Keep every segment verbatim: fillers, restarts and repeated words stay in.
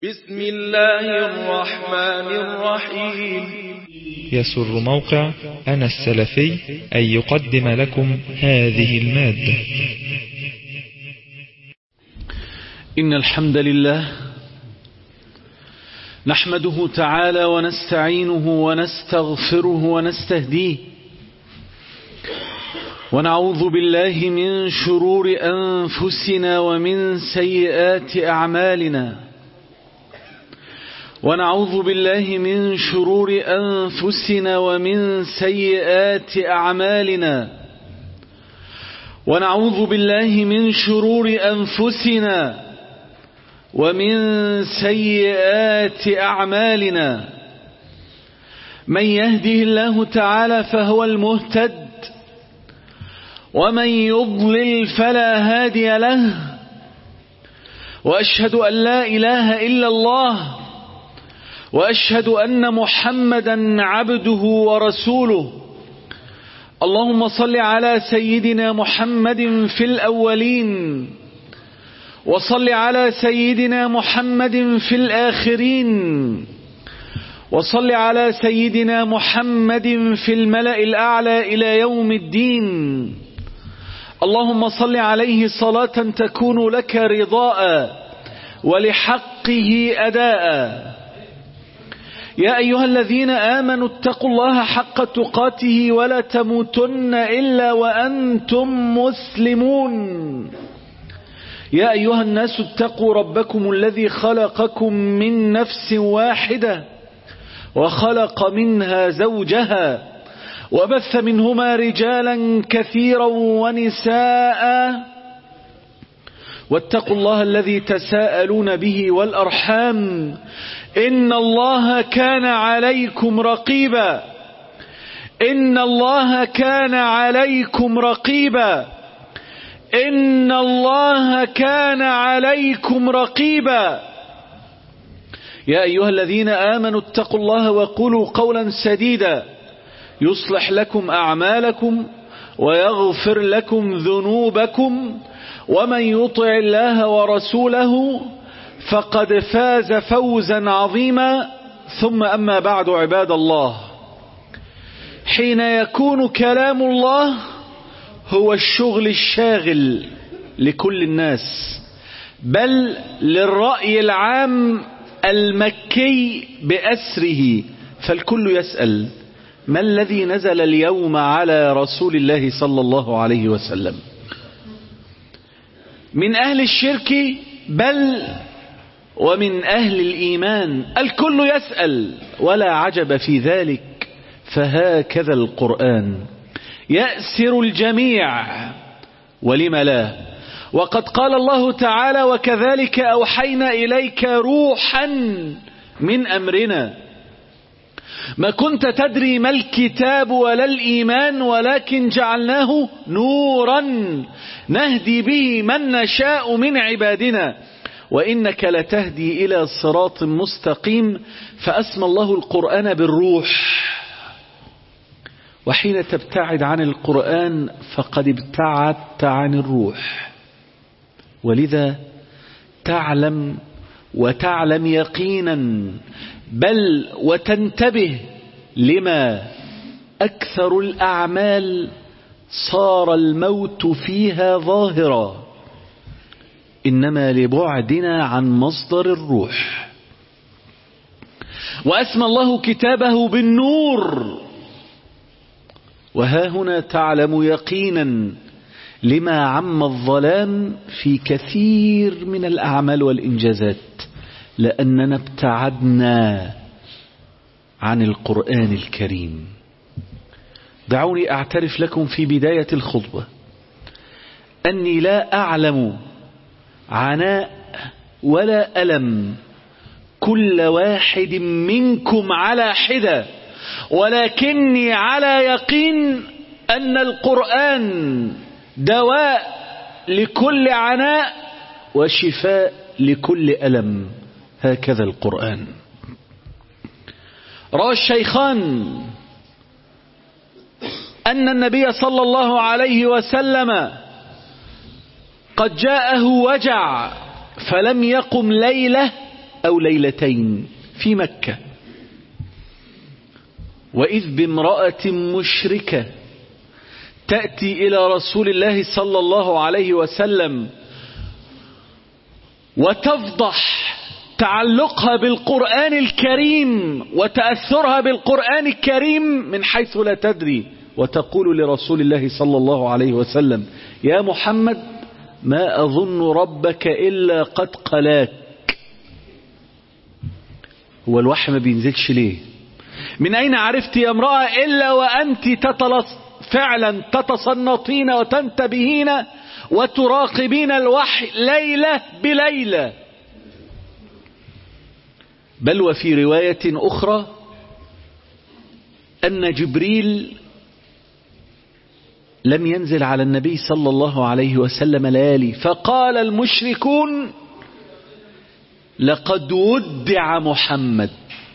بسم الله الرحمن الرحيم. يسر موقع أنا السلفي أن يقدم لكم هذه المادة. إن الحمد لله نحمده تعالى ونستعينه ونستغفره ونستهديه، ونعوذ بالله من شرور أنفسنا ومن سيئات أعمالنا ونعوذ بالله من شرور أنفسنا ومن سيئات أعمالنا ونعوذ بالله من شرور أنفسنا ومن سيئات أعمالنا. من يهده الله تعالى فهو المهتد، ومن يضلل فلا هادي له. وأشهد أن لا إله إلا الله، وأشهد أن محمدا عبده ورسوله. اللهم صل على سيدنا محمد في الأولين، وصل على سيدنا محمد في الآخرين، وصل على سيدنا محمد في الملأ الأعلى إلى يوم الدين. اللهم صل عليه صلاة تكون لك رضاء ولحقه أداء. يا أيها الذين آمنوا اتقوا الله حق تقاته ولا تموتن إلا وأنتم مسلمون. يا أيها الناس اتقوا ربكم الذي خلقكم من نفس واحدة، وخلق منها زوجها، وبث منهما رجالا كثيرا ونساء. واتقوا الله الذي تساءلون به والأرحام، إن الله كان عليكم رقيبا. إن الله كان عليكم رقيبا. إن الله كان عليكم رقيبا. يا أيها الذين آمنوا اتقوا الله وقولوا قولا سديدا يصلح لكم أعمالكم ويغفر لكم ذنوبكم، ومن يطع الله ورسوله فقد فاز فوزا عظيما. ثم أما بعد، عباد الله، حين يكون كلام الله هو الشغل الشاغل لكل الناس، بل للرأي العام المكي بأسره، فالكل يسأل: ما الذي نزل اليوم على رسول الله صلى الله عليه وسلم؟ من أهل الشرك بل ومن أهل الإيمان، الكل يسأل، ولا عجب في ذلك، فهكذا القرآن يأسر الجميع، ولم لا؟ وقد قال الله تعالى: وكذلك أوحينا إليك روحا من أمرنا ما كنت تدري ما الكتاب ولا الإيمان ولكن جعلناه نورا نهدي به من نشاء من عبادنا وإنك لتهدي إلى صراط مستقيم. فأسمى الله القرآن بالروح، وحين تبتعد عن القرآن فقد ابتعدت عن الروح. ولذا تعلم وتعلم يقينا، بل وتنتبه لما أكثر الأعمال صار الموت فيها ظاهرا، إنما لبعدنا عن مصدر الروح. وأسمى الله كتابه بالنور، وها هنا تعلم يقينا لما عم الظلام في كثير من الأعمال والإنجازات، لأننا ابتعدنا عن القرآن الكريم. دعوني أعترف لكم في بداية الخطبة أني لا أعلم عناء ولا ألم كل واحد منكم على حدة، ولكني على يقين أن القرآن دواء لكل عناء وشفاء لكل ألم. هكذا القرآن. روى الشيخان أن النبي صلى الله عليه وسلم قد جاءه وجع فلم يقم ليلة أو ليلتين في مكة، وإذ بامرأة مشركة تأتي إلى رسول الله صلى الله عليه وسلم وتفضح تعلقها بالقرآن الكريم وتأثرها بالقرآن الكريم من حيث لا تدري، وتقول لرسول الله صلى الله عليه وسلم: يا محمد ما أظن ربك إلا قد قلاك. هو الوحي ما بينزلش ليه؟ من أين عرفت يا امرأة إلا وأنت تتلص فعلا تتصنطين وتنتبهين وتراقبين الوحي ليلة بليلة. بل وفي رواية أخرى أن جبريل لم ينزل على النبي صلى الله عليه وسلم ليالي، فقال المشركون: لقد ودع محمد.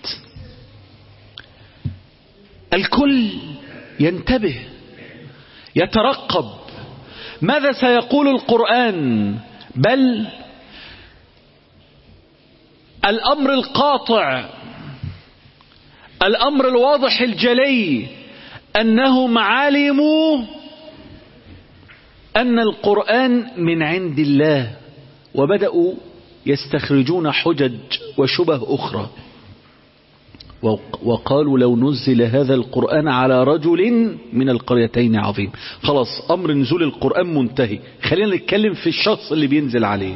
الكل ينتبه يترقب ماذا سيقول القرآن. بل الأمر القاطع، الأمر الواضح الجلي، أنهم علموا أن القرآن من عند الله، وبدأوا يستخرجون حجج وشبه أخرى، وقالوا لو نزل هذا القرآن على رجل من القريتين عظيم. خلاص أمر نزول القرآن منتهي، خلينا نتكلم في الشخص اللي بينزل عليه.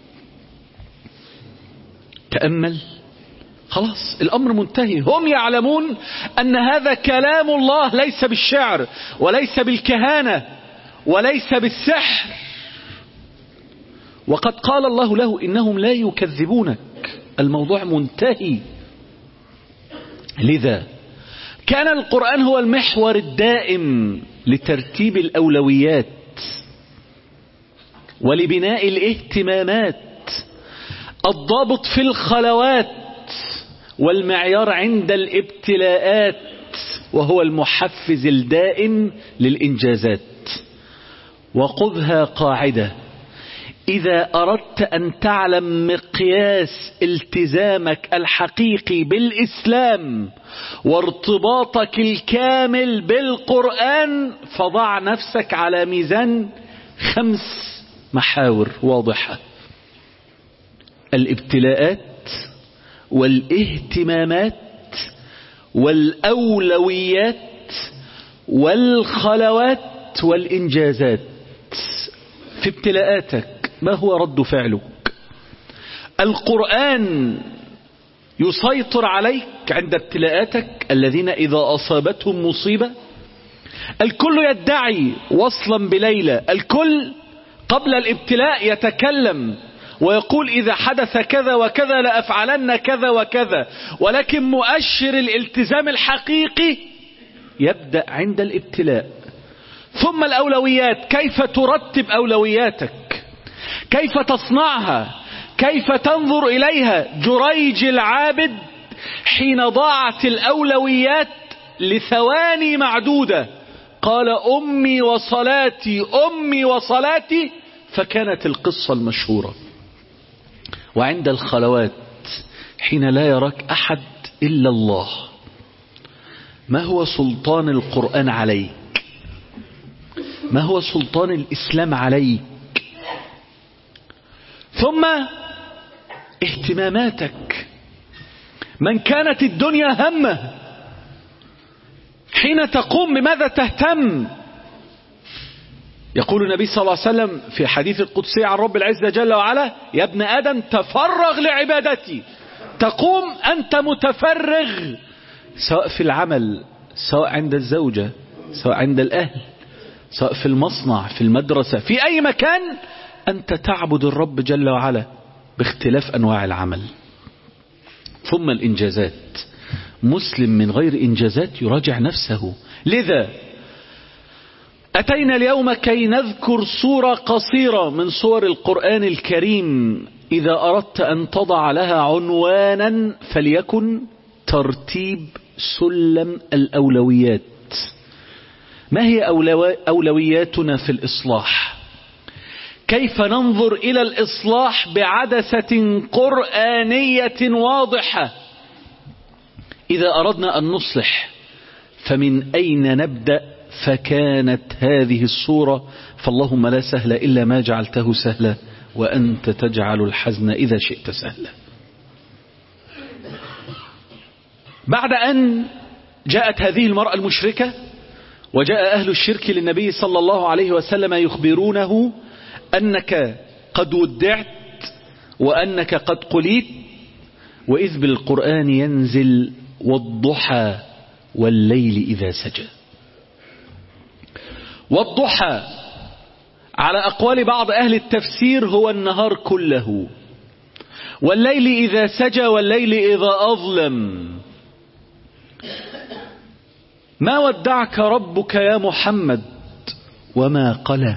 تأمل، خلاص الأمر منتهي. هم يعلمون أن هذا كلام الله، ليس بالشعر وليس بالكهانة وليس بالسحر. وقد قال الله له: إنهم لا يكذبونك، الموضوع منتهي. لذا كان القرآن هو المحور الدائم لترتيب الأولويات ولبناء الاهتمامات، الضابط في الخلوات والمعيار عند الابتلاءات، وهو المحفز الدائم للإنجازات. وخذها قاعدة: إذا أردت أن تعلم مقياس التزامك الحقيقي بالإسلام وارتباطك الكامل بالقرآن، فضع نفسك على ميزان خمس محاور واضحة: الابتلاءات والاهتمامات والأولويات والخلوات والإنجازات. في ابتلاءاتك ما هو رد فعلك؟ القرآن يسيطر عليك عند ابتلاءاتك. الذين إذا أصابتهم مصيبة، الكل يدعي وصلا بليلى، الكل قبل الابتلاء يتكلم ويقول إذا حدث كذا وكذا لأفعلن كذا وكذا، ولكن مؤشر الالتزام الحقيقي يبدأ عند الابتلاء. ثم الأولويات، كيف ترتب أولوياتك، كيف تصنعها، كيف تنظر إليها. جريج العابد حين ضاعت الأولويات لثواني معدودة قال: أمي وصلاتي أمي وصلاتي، فكانت القصة المشهورة. وعند الخلوات حين لا يراك أحد إلا الله، ما هو سلطان القرآن عليك؟ ما هو سلطان الإسلام عليك؟ ثم اهتماماتك. من كانت الدنيا همه حين تقوم بماذا تهتم؟ يقول النبي صلى الله عليه وسلم في حديث القدسي عن رب العزة جل وعلا: يا ابن آدم تفرغ لعبادتي. تقوم أنت متفرغ، سواء في العمل، سواء عند الزوجة، سواء عند الأهل، سواء في المصنع، في المدرسة، في أي مكان أنت تعبد الرب جل وعلا باختلاف أنواع العمل. ثم الإنجازات. مسلم من غير إنجازات يراجع نفسه. لذا أتينا اليوم كي نذكر صورة قصيرة من صور القرآن الكريم إذا أردت أن تضع لها عنوانا فليكن ترتيب سلم الأولويات. ما هي أولوياتنا في الإصلاح؟ كيف ننظر إلى الإصلاح بعدسة قرآنية واضحة؟ إذا أردنا أن نصلح فمن أين نبدأ؟ فكانت هذه الصورة: فاللهم لا سهل إلا ما جعلته سهلا وأنت تجعل الحزن إذا شئت سهلا. بعد أن جاءت هذه المرأة المشركة وجاء أهل الشرك للنبي صلى الله عليه وسلم يخبرونه أنك قد ودعت وأنك قد قليت، وإذ بالقرآن ينزل: والضحى والليل إذا سجى. والضحى على أقوال بعض أهل التفسير هو النهار كله، والليل إذا سجى والليل إذا أظلم. ما ودعك ربك يا محمد وما قلى.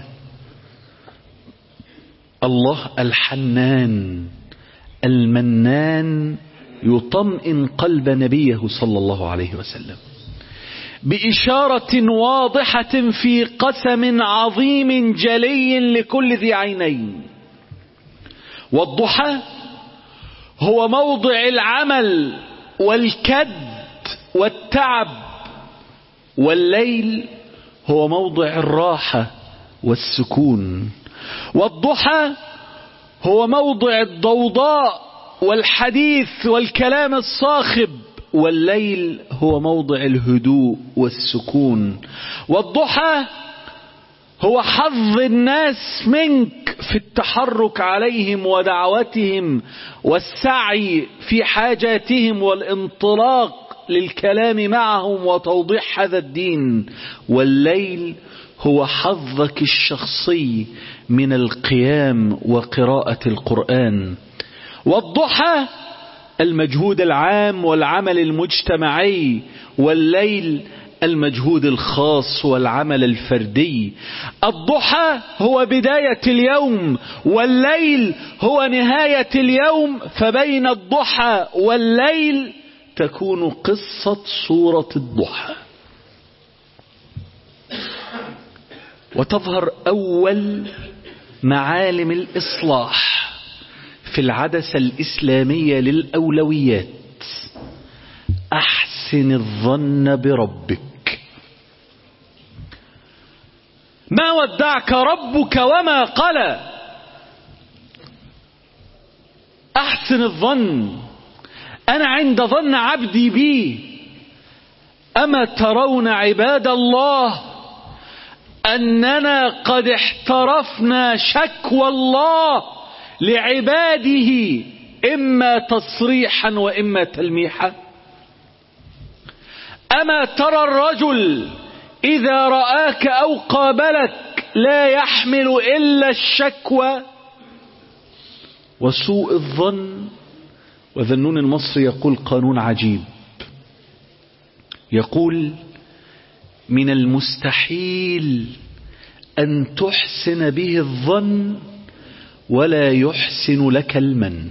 الله الحنان المنان يطمئن قلب نبيه صلى الله عليه وسلم بإشارة واضحة في قسم عظيم جلي لكل ذي عينين. والضحى هو موضع العمل والكد والتعب، والليل هو موضع الراحة والسكون. والضحى هو موضع الضوضاء والحديث والكلام الصاخب، والليل هو موضع الهدوء والسكون. والضحى هو حظ الناس منك في التحرك عليهم ودعوتهم والسعي في حاجاتهم والانطلاق للكلام معهم وتوضيح هذا الدين. والليل هو حظك الشخصي من القيام وقراءة القرآن. والضحى المجهود العام والعمل المجتمعي، والليل المجهود الخاص والعمل الفردي. الضحى هو بداية اليوم، والليل هو نهاية اليوم، فبين الضحى والليل تكون قصة سورة الضحى. وتظهر أول معالم الإصلاح في العدسة الإسلامية للأولويات: أحسن الظن بربك. ما ودعك ربك وما قلى. أحسن الظن، أنا عند ظن عبدي بي. أما ترون عباد الله أننا قد احترفنا شكوى الله لعباده إما تصريحا وإما تلميحا؟ أما ترى الرجل إذا رآك أو قابلك لا يحمل إلا الشكوى وسوء الظن؟ وذنون المصري يقول قانون عجيب، يقول: من المستحيل أن تحسن به الظن ولا يحسن لك المن.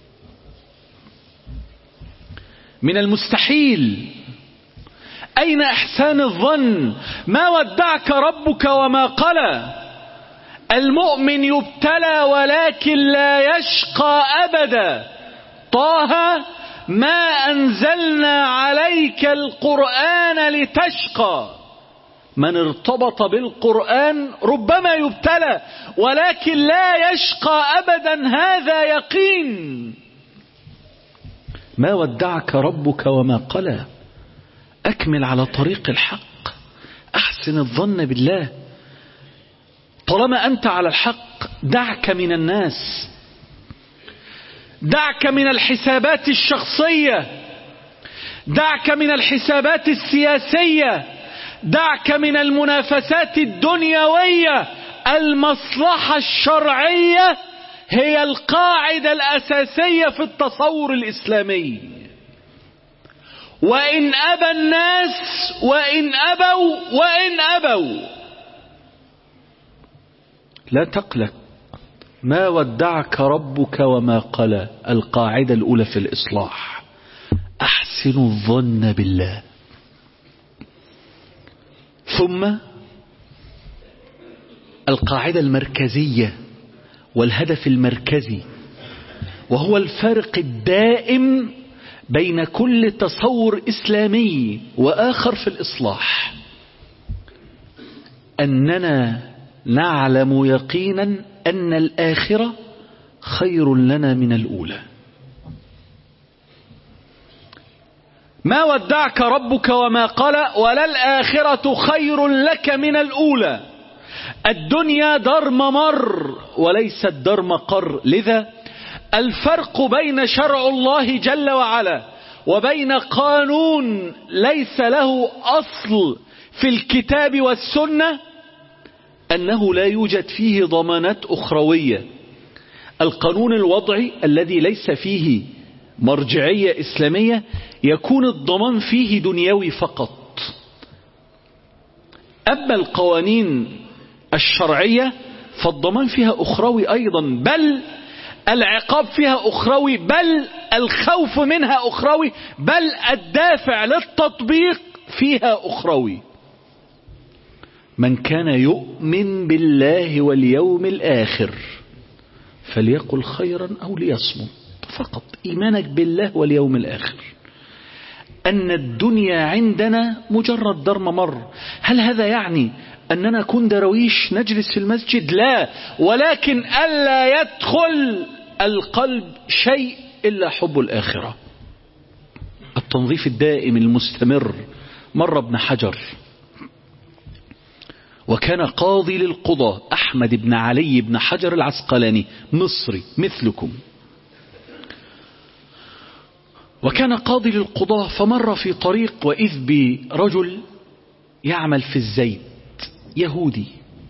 من المستحيل. أين إحسان الظن؟ ما ودعك ربك وما قلى. المؤمن يبتلى ولكن لا يشقى أبدا. طه: ما أنزلنا عليك القرآن لتشقى. من ارتبط بالقرآن ربما يبتلى ولكن لا يشقى أبدا، هذا يقين. ما ودعك ربك وما قلى. أكمل على طريق الحق، أحسن الظن بالله. طالما أنت على الحق دعك من الناس، دعك من الحسابات الشخصية، دعك من الحسابات السياسية، دعك من المنافسات الدنيوية. المصلحة الشرعية هي القاعدة الأساسية في التصور الإسلامي. وإن أبى الناس وإن أبوا وإن أبوا لا تقلق. ما ودعك ربك وما قلى. القاعدة الأولى في الإصلاح: أحسن الظن بالله. ثم القاعدة المركزية والهدف المركزي، وهو الفرق الدائم بين كل تصور إسلامي وآخر في الإصلاح، أننا نعلم يقينا أن الآخرة خير لنا من الأولى. ما ودعك ربك وما قلى، وللآخرة خير لك من الأولى. الدنيا دار ممر وليست دار مقر. لذا الفرق بين شرع الله جل وعلا وبين قانون ليس له أصل في الكتاب والسنة أنه لا يوجد فيه ضمانات أخروية. القانون الوضعي الذي ليس فيه مرجعية إسلامية يكون الضمان فيه دنيوي فقط. أما القوانين الشرعية فالضمان فيها أخروي أيضا، بل العقاب فيها أخروي، بل الخوف منها أخروي، بل الدافع للتطبيق فيها أخروي. من كان يؤمن بالله واليوم الآخر فليقل خيرا أو ليصمت. فقط إيمانك بالله واليوم الآخر. أن الدنيا عندنا مجرد دار ممر. هل هذا يعني أننا نكون درويش نجلس في المسجد؟ لا، ولكن ألا يدخل القلب شيء إلا حب الآخرة. التنظيف الدائم المستمر. مر ابن حجر وكان قاضي للقضاة، أحمد بن علي بن حجر العسقلاني، مصري مثلكم، وكان قاضي للقضاة. فمر في طريق وإذ برجل يعمل في الزيت، يهودي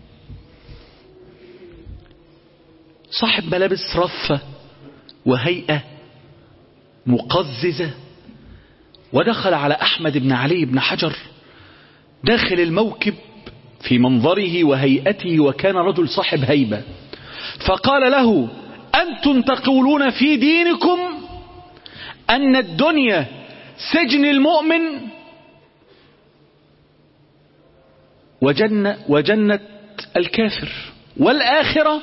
صاحب ملابس رفة وهيئة مقززة، ودخل على أحمد بن علي بن حجر داخل الموكب في منظره وهيئته، وكان رجل صاحب هيبة. فقال له: أنتم تقولون في دينكم أن الدنيا سجن المؤمن وجنة, وجنة الكافر، والآخرة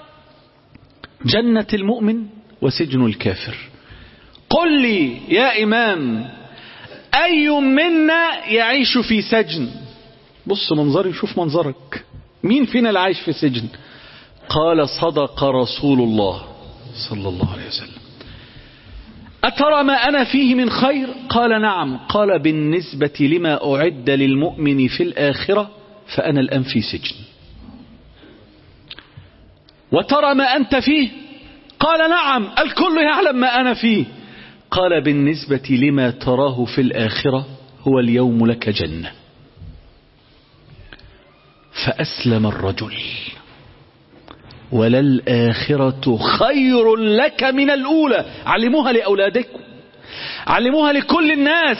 جنة المؤمن وسجن الكافر. قل لي يا إمام، أي منا يعيش في سجن؟ بص منظري، شوف منظرك، مين فينا اللي عايش في سجن؟ قال: صدق رسول الله صلى الله عليه وسلم. أترى ما أنا فيه من خير؟ قال: نعم. قال: بالنسبة لما أعد للمؤمن في الآخرة فأنا الآن في سجن. وترى ما أنت فيه؟ قال: نعم، الكل يعلم ما أنا فيه. قال: بالنسبة لما تراه في الآخرة هو اليوم لك جنة. فأسلم الرجل. وللآخرة خير لك من الأولى. علموها لأولادكم، علموها لكل الناس،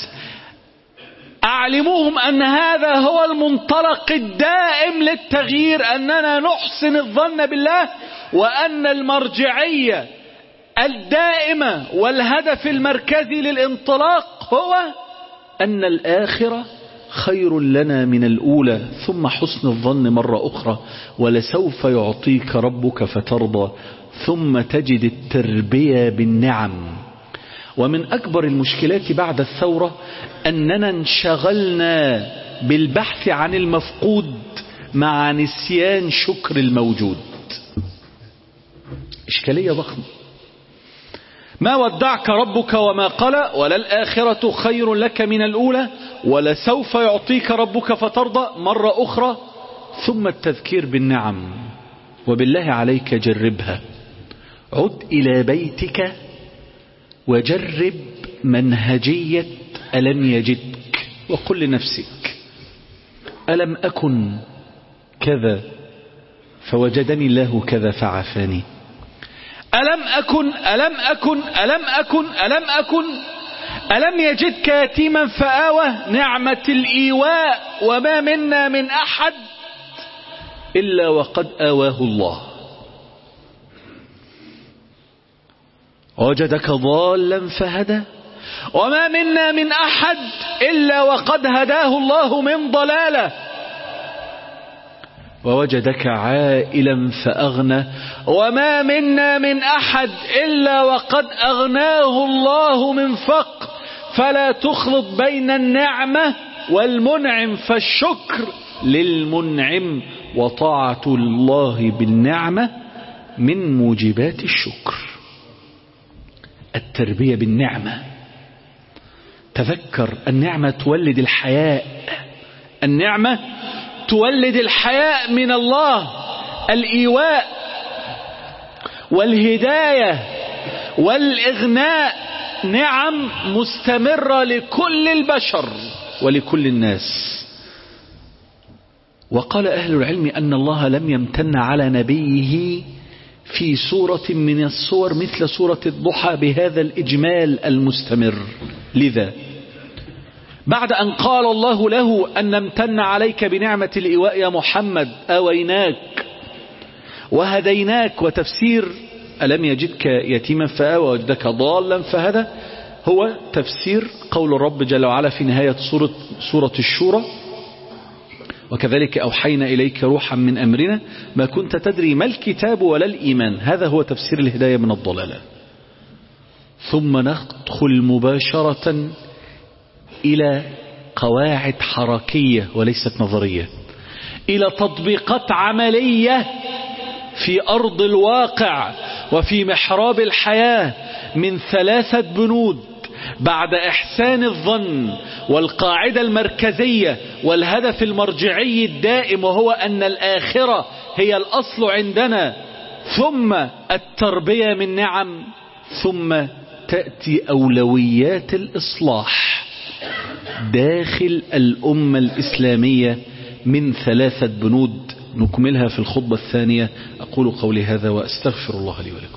أعلموهم أن هذا هو المنطلق الدائم للتغيير، أننا نحسن الظن بالله، وأن المرجعية الدائمة والهدف المركزي للانطلاق هو أن الآخرة خير لنا من الأولى. ثم حسن الظن مرة أخرى: ولسوف يعطيك ربك فترضى. ثم تجد التربية بالنعم. ومن أكبر المشكلات بعد الثورة أننا انشغلنا بالبحث عن المفقود مع نسيان شكر الموجود. إشكالية ضخمة. ما ودعك ربك وما قلى، وللآخرة خير لك من الأولى، ولسوف يعطيك ربك فترضى مرة أخرى. ثم التذكير بالنعم. وبالله عليك جربها. عد إلى بيتك وجرب منهجية ألم يجدك، وقل لنفسك: ألم أكن كذا فوجدني الله كذا فعافاني. ألم أكن ألم أكن ألم أكن ألم أكن ألم يجدك يتيما فآوى. نعمة الإيواء. وما منا من أحد إلا وقد آواه الله. وجدك ضالا فهدى. وما منا من أحد إلا وقد هداه الله من ضلاله. ووجدك عائلا فأغنى وما منا من أحد إلا وقد أغناه الله من فقر فلا تخلط بين النعمة والمنعم فالشكر للمنعم وطاعة الله بالنعمة من موجبات الشكر. التربية بالنعمة. تذكر النعمة تولد الحياء، النعمة تولد الحياء من الله، الإيواء والهداية والإغناء نعم مستمرة لكل البشر ولكل الناس. وقال أهل العلم أن الله لم يمتن على نبيه في سورة من السور مثل سورة الضحى بهذا الإجمال المستمر. لذا بعد أن قال الله له أن امتن عليك بنعمة الإيواء يا محمد أويناك وهديناك، وتفسير ألم يجدك يتيما فآوى وجدك ضالا فهدى هو تفسير قول الرب جل وعلا في نهاية سورة, سورة الشورى وكذلك أوحينا إليك روحا من أمرنا ما كنت تدري ما الكتاب ولا الإيمان. هذا هو تفسير الهداية من الضلالة. ثم ندخل مباشرة إلى قواعد حركية وليست نظرية، إلى تطبيقات عملية في أرض الواقع وفي محراب الحياة من ثلاثة بنود بعد إحسان الظن والقاعدة المركزية والهدف المرجعي الدائم وهو أن الآخرة هي الأصل عندنا، ثم التربية من نعم، ثم تأتي أولويات الإصلاح داخل الأمة الإسلامية من ثلاثة بنود نكملها في الخطبة الثانية. أقول قولي هذا وأستغفر الله لي ولكم.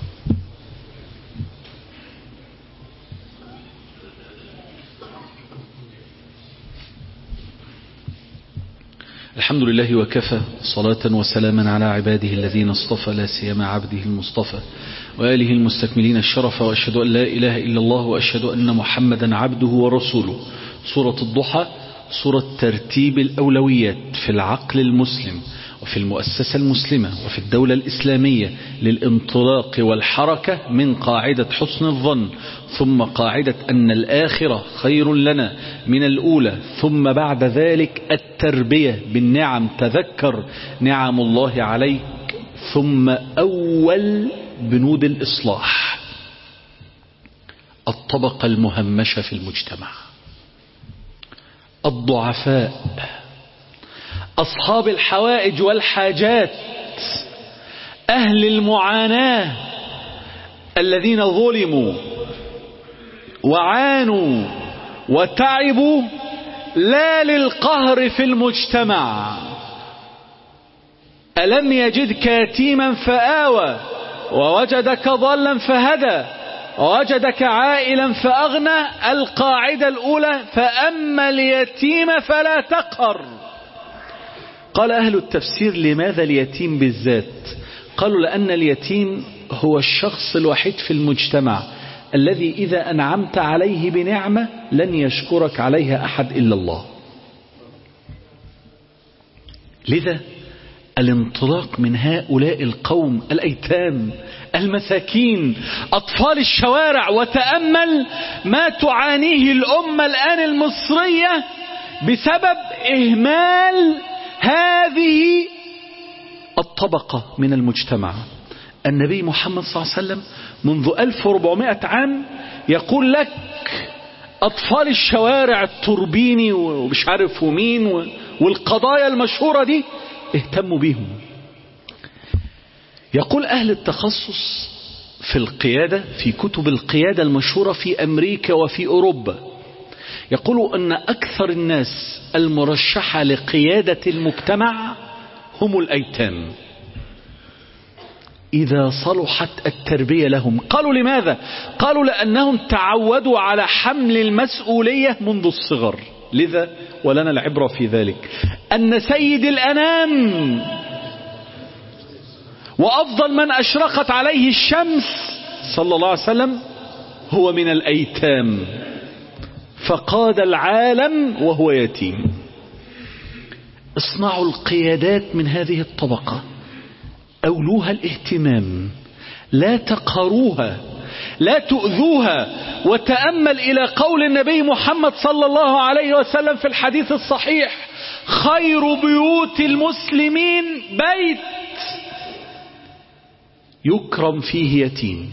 الحمد لله وكفى، صلاة وسلاما على عباده الذين اصطفى لا سيما عبده المصطفى وآله المستكملين الشرف، وأشهد أن لا إله إلا الله وأشهد أن محمدا عبده ورسوله. سورة الضحى سورة ترتيب الأولويات في العقل المسلم وفي المؤسسة المسلمة وفي الدولة الإسلامية للانطلاق والحركة من قاعدة حسن الظن، ثم قاعدة أن الآخرة خير لنا من الأولى، ثم بعد ذلك التربية بالنعم. تذكر نعم الله عليك، ثم أول بنود الإصلاح الطبقة المهمشة في المجتمع، الضعفاء، أصحاب الحوائج والحاجات، أهل المعاناة الذين ظلموا وعانوا وتعبوا لا للقهر في المجتمع. ألم يجدك يتيما فآوى ووجدك ضالا فهدى ووجدك عائلا فأغنى. القاعدة الأولى فأما اليتيم فلا تقهر. قال أهل التفسير لماذا اليتيم بالذات؟ قالوا لأن اليتيم هو الشخص الوحيد في المجتمع الذي إذا أنعمت عليه بنعمة لن يشكرك عليها أحد إلا الله. لذا الانطلاق من هؤلاء القوم الأيتام المساكين أطفال الشوارع، وتأمل ما تعانيه الأمة الآن المصرية بسبب إهمال هذه الطبقة من المجتمع. النبي محمد صلى الله عليه وسلم منذ ألف وأربعمائة عام يقول لك أطفال الشوارع التربيني ومش عارف ومين والقضايا المشهورة دي اهتموا بيهم. يقول أهل التخصص في القيادة في كتب القيادة المشهورة في أمريكا وفي أوروبا، يقولوا أن أكثر الناس المرشحة لقيادة المجتمع هم الأيتام إذا صلحت التربية لهم. قالوا لماذا؟ قالوا لأنهم تعودوا على حمل المسؤولية منذ الصغر. لذا ولنا العبرة في ذلك أن سيد الأنام وأفضل من أشرقت عليه الشمس صلى الله عليه وسلم هو من الأيتام، فقاد العالم وهو يتيم. اصنعوا القيادات من هذه الطبقة، أولوها الاهتمام، لا تقهروها، لا تؤذوها. وتأمل إلى قول النبي محمد صلى الله عليه وسلم في الحديث الصحيح: خير بيوت المسلمين بيت يكرم فيه يتيم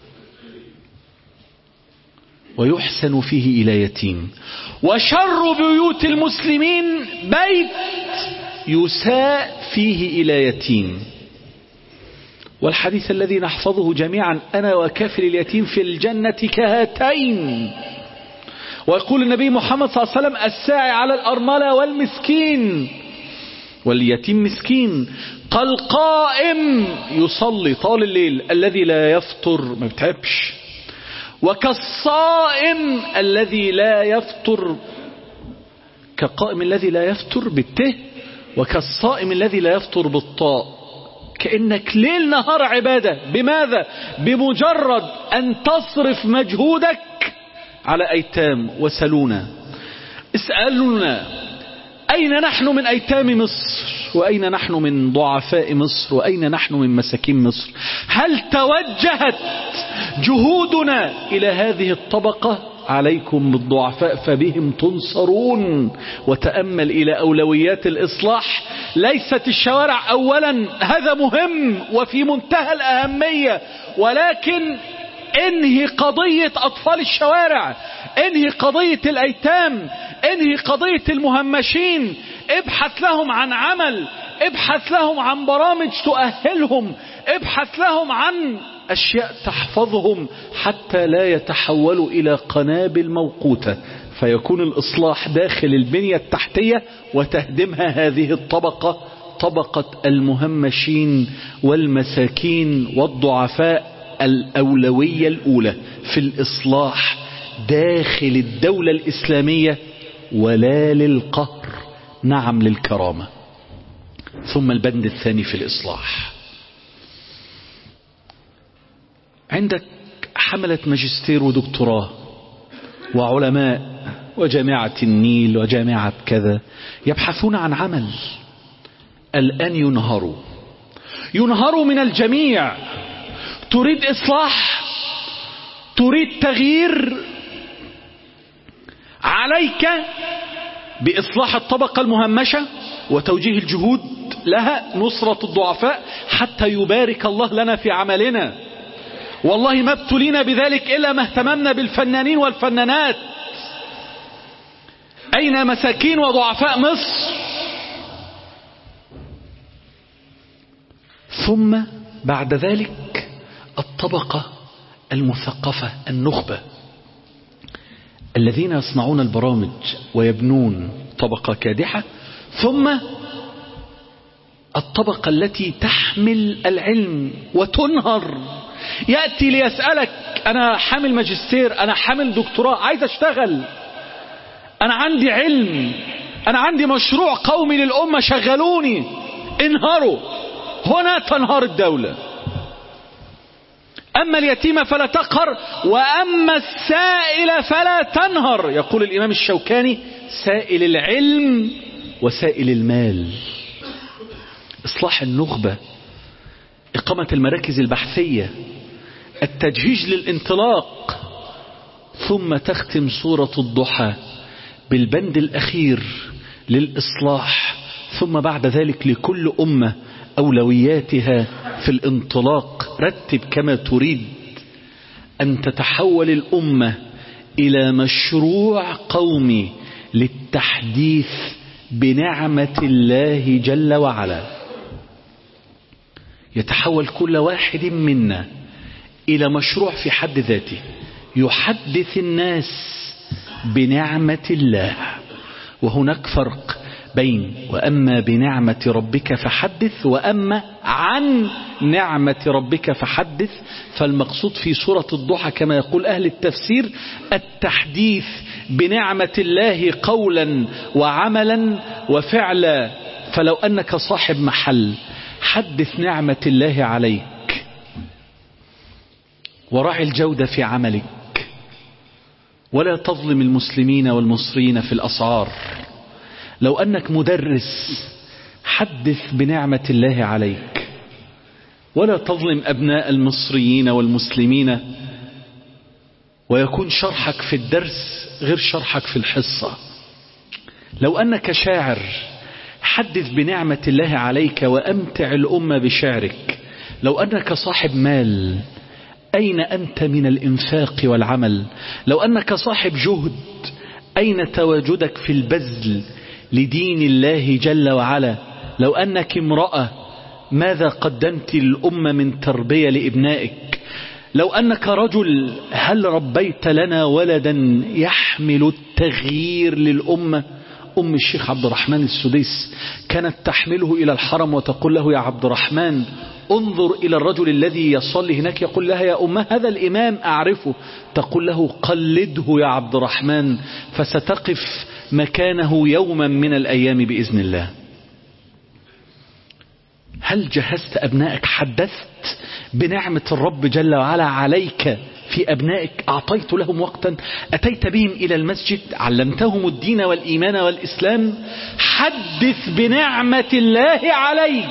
ويحسن فيه إلى يتيم، وشر بيوت المسلمين بيت يساء فيه إلى يتيم. والحديث الذي نحفظه جميعا: أنا وكافل اليتيم في الجنة كهاتين. ويقول النبي محمد صلى الله عليه وسلم: الساعي على الأرملة والمسكين، واليتيم مسكين، كالقائم يصلي طال الليل الذي لا يفطر، ما بتعبش، وكالصائم الذي لا يفطر، كالقائم الذي لا يفطر بالته، وكالصائم الذي لا يفطر بالطاء. كأنك ليل نهار عبادة. بماذا؟ بمجرد أن تصرف مجهودك على أيتام. وسلونا، اسألونا: أين نحن من أيتام مصر؟ وأين نحن من ضعفاء مصر؟ وأين نحن من مساكين مصر؟ هل توجهت جهودنا إلى هذه الطبقة؟ عليكم بالضعفاء فبهم تنصرون. وتأمل إلى أولويات الإصلاح. ليست الشوارع أولا، هذا مهم وفي منتهى الأهمية، ولكن انهي قضية أطفال الشوارع، انهي قضية الأيتام، انهي قضية المهمشين. ابحث لهم عن عمل، ابحث لهم عن برامج تؤهلهم، ابحث لهم عن أشياء تحفظهم حتى لا يتحولوا إلى قنابل موقوتة، فيكون الإصلاح داخل البنية التحتية وتهدمها هذه الطبقة، طبقة المهمشين والمساكين والضعفاء، الأولوية الأولى في الإصلاح داخل الدولة الإسلامية، ولا للقهر، نعم للكرامة. ثم البند الثاني في الإصلاح: عندك حملة ماجستير ودكتوراه وعلماء وجامعة النيل وجامعة كذا يبحثون عن عمل، الآن ينهروا ينهروا من الجميع. تريد إصلاح، تريد تغيير، عليك بإصلاح الطبقة المهمشة وتوجيه الجهود لها، نصرة الضعفاء حتى يبارك الله لنا في عملنا. والله ما ابتلينا بذلك إلا ما اهتممنا بالفنانين والفنانات. أين مساكين وضعفاء مصر؟ ثم بعد ذلك الطبقة المثقفة، النخبة، الذين يصنعون البرامج ويبنون طبقة كادحة. ثم الطبقة التي تحمل العلم وتنهر. يأتي ليسألك: أنا حامل ماجستير، أنا حامل دكتوراه، عايز أشتغل، أنا عندي علم، أنا عندي مشروع قومي للأمة، شغلوني. انهاروا، هنا تنهار الدولة. أما اليتيم فلا تقهر، وأما السائل فلا تنهر. يقول الإمام الشوكاني: سائل العلم وسائل المال. إصلاح النخبة، إقامة المراكز البحثية، التجهيز للانطلاق. ثم تختم سورة الضحى بالبند الأخير للإصلاح. ثم بعد ذلك لكل أمة أولوياتها في الانطلاق. رتب كما تريد أن تتحول الأمة إلى مشروع قومي للتحديث بنعمة الله جل وعلا. يتحول كل واحد منا إلى مشروع في حد ذاته، يحدث الناس بنعمة الله. وهناك فرق بين وأما بنعمة ربك فحدث وأما عن نعمة ربك فحدث. فالمقصود في سورة الضحى كما يقول أهل التفسير التحديث بنعمة الله قولا وعملا وفعلا. فلو أنك صاحب محل، حدث نعمة الله عليك، وراعي الجودة في عملك، ولا تظلم المسلمين والمصريين في الأسعار. لو أنك مدرس حدث بنعمة الله عليك، ولا تظلم أبناء المصريين والمسلمين ويكون شرحك في الدرس غير شرحك في الحصة. لو أنك شاعر حدث بنعمة الله عليك وأمتع الأمة بشعرك. لو أنك صاحب مال أين أنت من الإنفاق والعمل؟ لو أنك صاحب جهد أين تواجدك في البذل لدين الله جل وعلا؟ لو أنك امرأة ماذا قدمت للأمة من تربية لإبنائك؟ لو أنك رجل هل ربيت لنا ولدا يحمل التغيير للأمة؟ أم الشيخ عبد الرحمن السديس كانت تحمله إلى الحرم وتقول له: يا عبد الرحمن انظر إلى الرجل الذي يصلي هناك. يقول لها: يا أمه هذا الإمام أعرفه. تقول له: قلده يا عبد الرحمن فستقف مكانه يوما من الأيام بإذن الله. هل جهزت أبنائك؟ حدثت بنعمة الرب جل وعلا عليك في أبنائك؟ أعطيت لهم وقتا؟ أتيت بهم إلى المسجد؟ علمتهم الدين والإيمان والإسلام؟ حدث بنعمة الله عليك.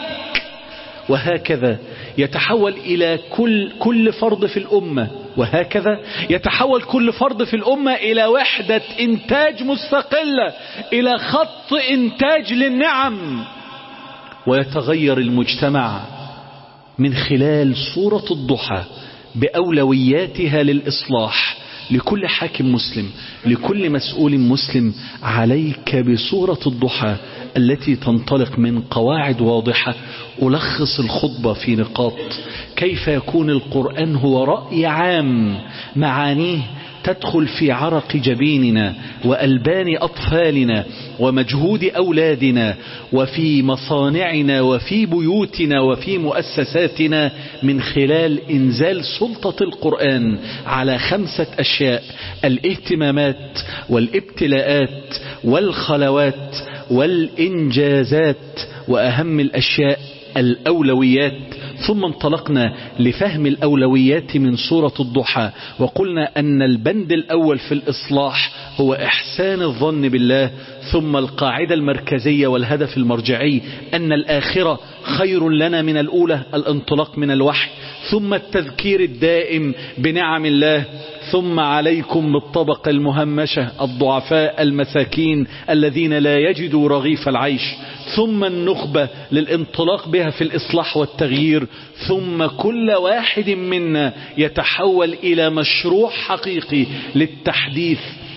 وهكذا يتحول إلى كل, كل فرد في الأمة، وهكذا يتحول كل فرد في الأمة إلى وحدة إنتاج مستقلة، إلى خط إنتاج للنعم، ويتغير المجتمع من خلال سورة الضحى بأولوياتها للإصلاح. لكل حاكم مسلم، لكل مسؤول مسلم، عليك بسورة الضحى التي تنطلق من قواعد واضحة. ألخص الخطبة في نقاط: كيف يكون القرآن هو رأي عام معانيه تدخل في عرق جبيننا وألبان أطفالنا ومجهود أولادنا وفي مصانعنا وفي بيوتنا وفي مؤسساتنا، من خلال إنزال سلطة القرآن على خمسة أشياء: الاهتمامات والابتلاءات والخلوات والإنجازات، وأهم الأشياء الأولويات. ثم انطلقنا لفهم الأولويات من سورة الضحى، وقلنا أن البند الأول في الإصلاح هو إحسان الظن بالله، ثم القاعدة المركزية والهدف المرجعي أن الآخرة خير لنا من الأولى، الانطلاق من الوحي، ثم التذكير الدائم بنعم الله، ثم عليكم بالطبقة المهمشة الضعفاء المساكين الذين لا يجدوا رغيف العيش، ثم النخبة للانطلاق بها في الإصلاح والتغيير، ثم كل واحد منا يتحول إلى مشروع حقيقي للتحديث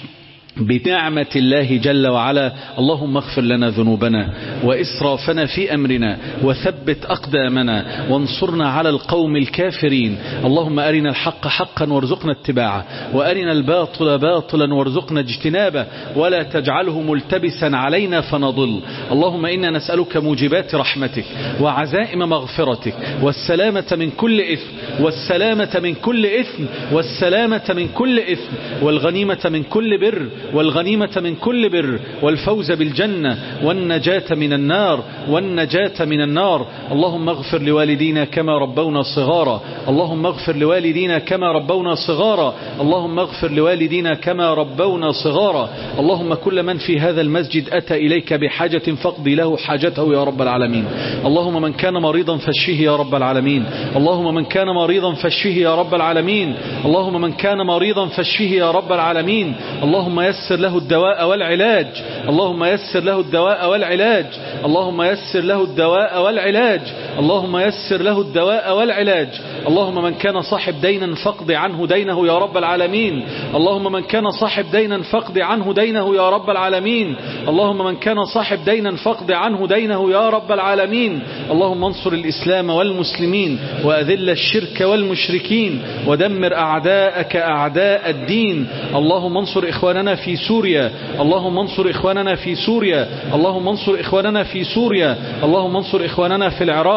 بنعمة الله جل وعلا. اللهم اغفر لنا ذنوبنا وإسرافنا في أمرنا وثبت أقدامنا وانصرنا على القوم الكافرين. اللهم أرنا الحق حقا وارزقنا اتباعه، وأرنا الباطل باطلا وارزقنا اجتنابه، ولا تجعله ملتبسا علينا فنضل. اللهم إنا نسألك موجبات رحمتك وعزائم مغفرتك والسلامة من كل إثم والسلامة من كل إثم والسلامة من كل إثم والغنيمة من كل بر والغنيمة من كل بر والفوز بالجنة والنجاة من النار والنجاة من النار. اللهم اغفر لوالدينا كما ربونا صغارا، اللهم اغفر لوالدينا كما ربونا صغارا، اللهم اغفر لوالدينا كما ربونا صغارا. اللهم كل من في هذا المسجد أتى إليك بحاجة فاقضي له حاجته يا رب العالمين. اللهم من كان مريضا فاشفه يا رب العالمين. اللهم من كان مريضا فاشفه يا رب العالمين. اللهم من كان مريضا فاشفه يا رب العالمين. اللهم يسر له الدواء والعلاج، اللهم يسر له الدواء والعلاج، اللهم يسر له الدواء والعلاج، اللهم يسر له الدواء والعلاج. اللهم من كان صاحب دينا فاقض عنه دينه يا رب العالمين. اللهم من كان صاحب دينا فاقض عنه دينه يا رب العالمين. اللهم من كان صاحب دينا فاقض عنه دينه يا رب العالمين. اللهم انصر الإسلام والمسلمين وأذل الشرك والمشركين ودمر أعداءك أعداء الدين. اللهم انصر إخواننا في سوريا، اللهم انصر إخواننا في سوريا، اللهم انصر إخواننا في سوريا، اللهم انصر إخواننا في العراق،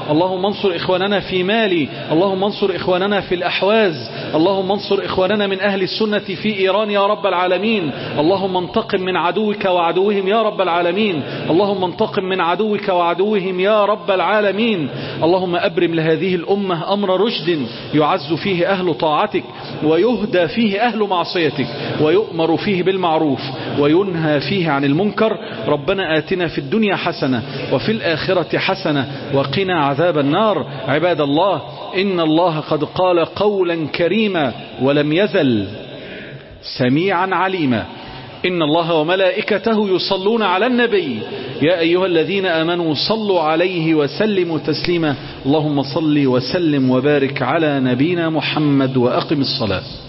اللهم انصر إخواننا في مالي، اللهم انصر إخواننا في الأحواز، اللهم انصر إخواننا من أهل السنة في إيران يا رب العالمين. اللهم انتقم من عدوك وعدوهم يا رب العالمين. اللهم انتقم من عدوك وعدوهم يا رب العالمين. اللهم أبرم لهذه الأمة أمر رشد يعز فيه أهل طاعتك ويهدى فيه أهل معصيتك ويؤمر فيه بالمعروف وينهى فيه عن المنكر. ربنا آتنا في الدنيا حسنة وفي الآخرة حسنة وقنا عذاب النار. عباد الله، إن الله قد قال قولا كريما ولم يزل سميعا عليما. إن الله وملائكته يصلون على النبي يا أيها الذين آمنوا صلوا عليه وسلموا تسليما. اللهم صل وسلم وبارك على نبينا محمد وأقم الصلاة.